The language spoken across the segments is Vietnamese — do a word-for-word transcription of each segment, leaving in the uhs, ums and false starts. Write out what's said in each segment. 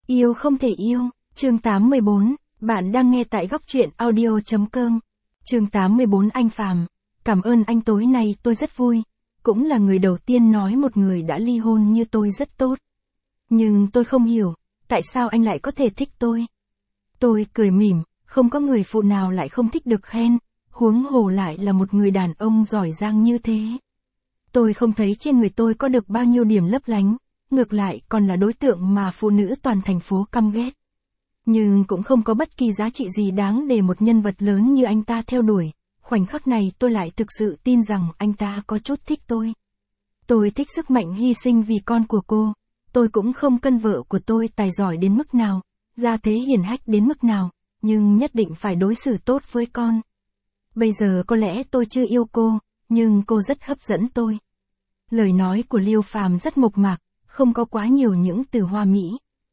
Yêu không thể yêu, chương tám mươi bốn, bạn đang nghe tại góc truyện audio.com. Chương tám mươi bốn Anh Phàm, cảm ơn anh, tối nay tôi rất vui, cũng là người đầu tiên nói một người đã ly hôn như tôi rất tốt. Nhưng tôi không hiểu, tại sao anh lại có thể thích tôi? Tôi cười mỉm, không có người phụ nào lại không thích được khen, huống hồ lại là một người đàn ông giỏi giang như thế. Tôi không thấy trên người tôi có được bao nhiêu điểm lấp lánh, ngược lại còn là đối tượng mà phụ nữ toàn thành phố căm ghét. Nhưng cũng không có bất kỳ giá trị gì đáng để một nhân vật lớn như anh ta theo đuổi. Khoảnh khắc này tôi lại thực sự tin rằng anh ta có chút thích tôi. Tôi thích sức mạnh hy sinh vì con của cô. Tôi cũng không cân vợ của tôi tài giỏi đến mức nào, gia thế hiển hách đến mức nào, nhưng nhất định phải đối xử tốt với con. Bây giờ có lẽ tôi chưa yêu cô, nhưng cô rất hấp dẫn tôi. Lời nói của Liêu Phàm rất mộc mạc, không có quá nhiều những từ hoa mỹ.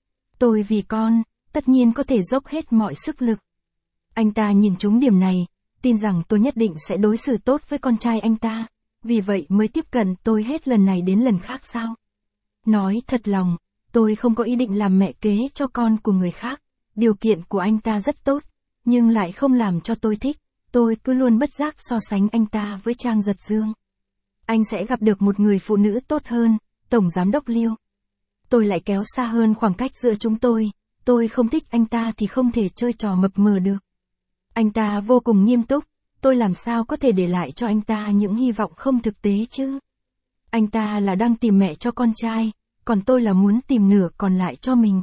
Tôi vì con, tất nhiên có thể dốc hết mọi sức lực. Anh ta nhìn trúng điểm này, tin rằng tôi nhất định sẽ đối xử tốt với con trai anh ta, vì vậy mới tiếp cận tôi hết lần này đến lần khác sao? Nói thật lòng, tôi không có ý định làm mẹ kế cho con của người khác, điều kiện của anh ta rất tốt, nhưng lại không làm cho tôi thích, tôi cứ luôn bất giác so sánh anh ta với Trang Giật Dương. Anh sẽ gặp được một người phụ nữ tốt hơn, Tổng Giám đốc Liêu. Tôi lại kéo xa hơn khoảng cách giữa chúng tôi, tôi không thích anh ta thì không thể chơi trò mập mờ được. Anh ta vô cùng nghiêm túc, tôi làm sao có thể để lại cho anh ta những hy vọng không thực tế chứ? Anh ta là đang tìm mẹ cho con trai, còn tôi là muốn tìm nửa còn lại cho mình.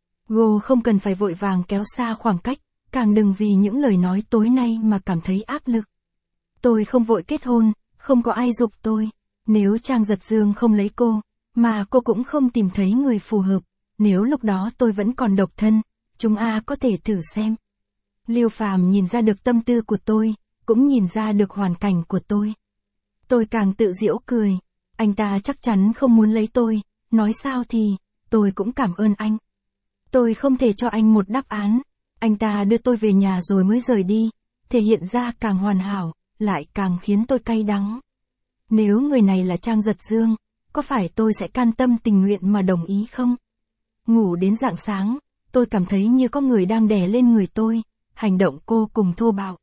Cô không cần phải vội vàng kéo xa khoảng cách, càng đừng vì những lời nói tối nay mà cảm thấy áp lực. Tôi không vội kết hôn, không có ai giục tôi. Nếu Trang Giật Dương không lấy cô, mà cô cũng không tìm thấy người phù hợp, nếu lúc đó tôi vẫn còn độc thân, chúng a có thể thử xem. Liêu Phàm nhìn ra được tâm tư của tôi, cũng nhìn ra được hoàn cảnh của tôi. Tôi càng tự giễu cười, anh ta chắc chắn không muốn lấy tôi, nói sao thì, tôi cũng cảm ơn anh. Tôi không thể cho anh một đáp án, anh ta đưa tôi về nhà rồi mới rời đi, thể hiện ra càng hoàn hảo, lại càng khiến tôi cay đắng. Nếu người này là Trang Giật Dương, có phải tôi sẽ can tâm tình nguyện mà đồng ý không? Ngủ đến rạng sáng, tôi cảm thấy như có người đang đè lên người tôi, hành động cô cùng thô bạo.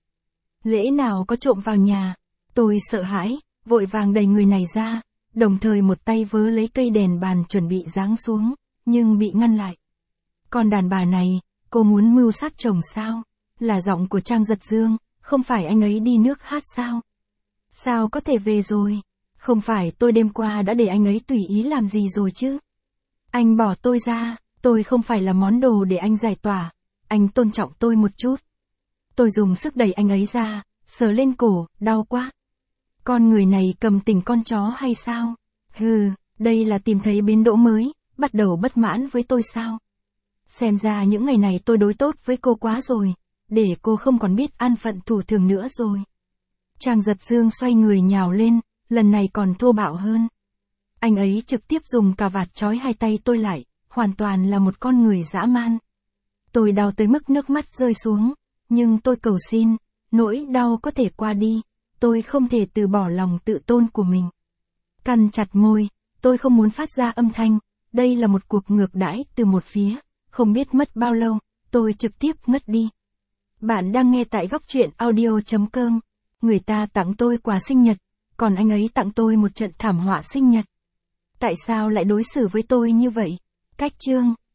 Lẽ nào có trộm vào nhà? Tôi sợ hãi, vội vàng đẩy người này ra, đồng thời một tay vớ lấy cây đèn bàn chuẩn bị giáng xuống, nhưng bị ngăn lại. Còn đàn bà này, cô muốn mưu sát chồng sao? Là giọng của Trang Giật Dương, không phải anh ấy đi nước hát sao? Sao có thể về rồi? Không phải tôi đêm qua đã để anh ấy tùy ý làm gì rồi chứ? Anh bỏ tôi ra, tôi không phải là món đồ để anh giải tỏa, anh tôn trọng tôi một chút. Tôi dùng sức đẩy anh ấy ra, sờ lên cổ, đau quá. Con người này cầm tình con chó hay sao? Hừ, đây là tìm thấy bến đỗ mới, bắt đầu bất mãn với tôi sao? Xem ra những ngày này tôi đối tốt với cô quá rồi, để cô không còn biết an phận thủ thường nữa rồi. Trang Giật Dương xoay người nhào lên, lần này còn thô bạo hơn. Anh ấy trực tiếp dùng cà vạt trói hai tay tôi lại, hoàn toàn là một con người dã man. Tôi đau tới mức nước mắt rơi xuống, nhưng tôi cầu xin, nỗi đau có thể qua đi, tôi không thể từ bỏ lòng tự tôn của mình. Cắn chặt môi, tôi không muốn phát ra âm thanh, đây là một cuộc ngược đãi từ một phía, không biết mất bao lâu, tôi trực tiếp ngất đi. Bạn đang nghe tại góc truyện audio.com, người ta tặng tôi quà sinh nhật, còn anh ấy tặng tôi một trận thảm họa sinh nhật. Tại sao lại đối xử với tôi như vậy? Cách chương